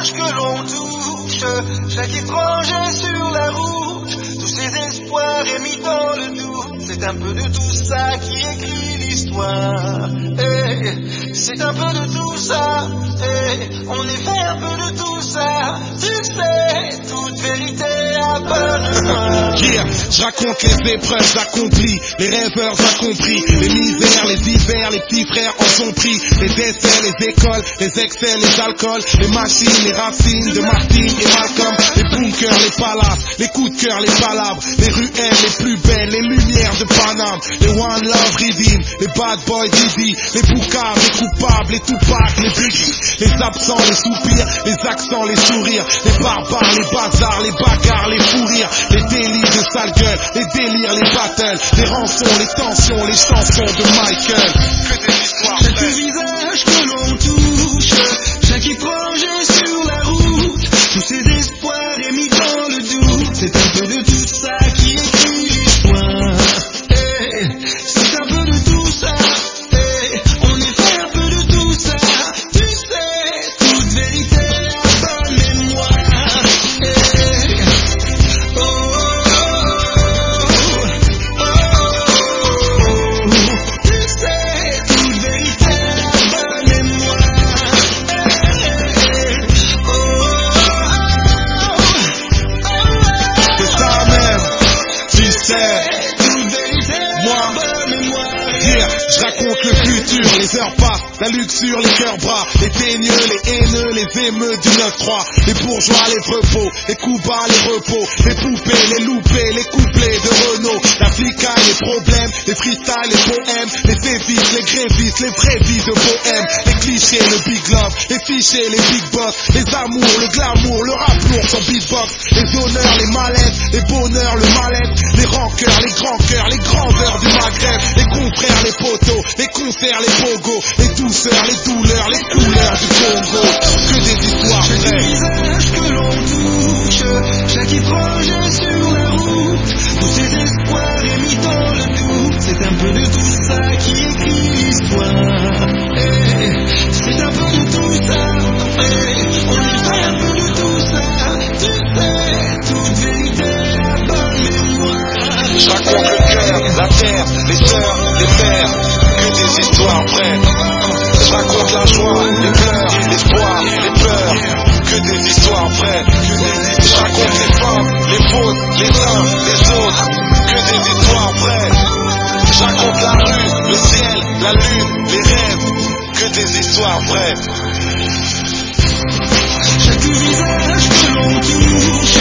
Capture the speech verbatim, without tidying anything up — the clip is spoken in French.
visage que l'on touche, chaque étranger sur la route, tous ses espoirs émis dans le doute. C'est un peu de tout ça qui écrit l'histoire. Hey, c'est un peu de tout ça. Hey, on est fait un peu de tout ça. Tu sais, toute vérité abonne-moi. Yeah, je raconte les épreuves accomplies, les rêveurs incompris, les misères, les hivers, les petits frères en sont pris, les décès, les écoles, les excès, les alcools, les machines, les racines de Martine et Malcolm, les bunkers, les palaces, les coups de cœur, les palabres, les ruelles les plus belles, les lumières de Paname, les One Love Redeem, les Bad Boys Didi, les boucaves, les coupables, les Tupac, les Biggie, les absents, les soupirs, les accents, les sourires, les barbares, les bazars, les bagarres, les fous rires, les délits de sale gueule, les délires, les battles, les rançons, les tensions, les chansons de Michael. Que des histoires chaque vraies. visage que l'on touche, chaque étranger sur la route, tous ses espoirs émis dans le doute. C'est un peu de tout ça qui écrit l'histoire. Hey, c'est un peu de tout ça. Hey, on est fait un peu de tout ça. Tu sais, toute vérité à bonne mémoire. Hey, oh, oh, oh, oh, tu sais, toute vérité à bonne mémoire. Hey, oh, oh, oh, C'est ça même, tu sais. toute vérité Moi, à bonne mémoire. yeah, je raconte le futur, les heures passent, la luxure, les cœurs bras, les teigneux, les haineux, les émeutes du neuf trois, les bourgeois, les repos, les coups bas, les repos, les poupées, les loupés, les couplets de Renault, la flicaille, les problèmes, les freestyles, les poèmes, les sévices, les grévistes, les vraies vies de bohème, les clichés, le big love, les fichiers, les big boss, les amours, le glamour, le rap lourd sans beatbox, les honneurs, les malaises, les bonheurs, le mal-être, les rancœurs, les grands cœurs, les grandeurs du Maghreb, les confrères, les poteaux, les concerts, les pogos, les douceurs, les douleurs, les couleurs du Congo. Que des histoires Chaque vraies. visage que l'on touche, chaque étranger sur la route, tous ses espoirs émis dans le doute. C'est un peu de tout ça qui écrit l'histoire. Hey, c'est un peu de tout ça. Hey, on est fait un peu de tout ça. Tu sais, toute vérité à bonne mémoire. Je raconte le cœur, la terre, les sœurs, les pères, que des histoires vraies. Je raconte la joie, les pleurs, l'espoir, les peurs, que des histoires vraies. Je raconte les femmes, les fautes, les uns, les autres, que des histoires vraies. Je raconte la rue, le ciel, la lune, les rêves, que des histoires vraies. Chaque visage que l'on touche,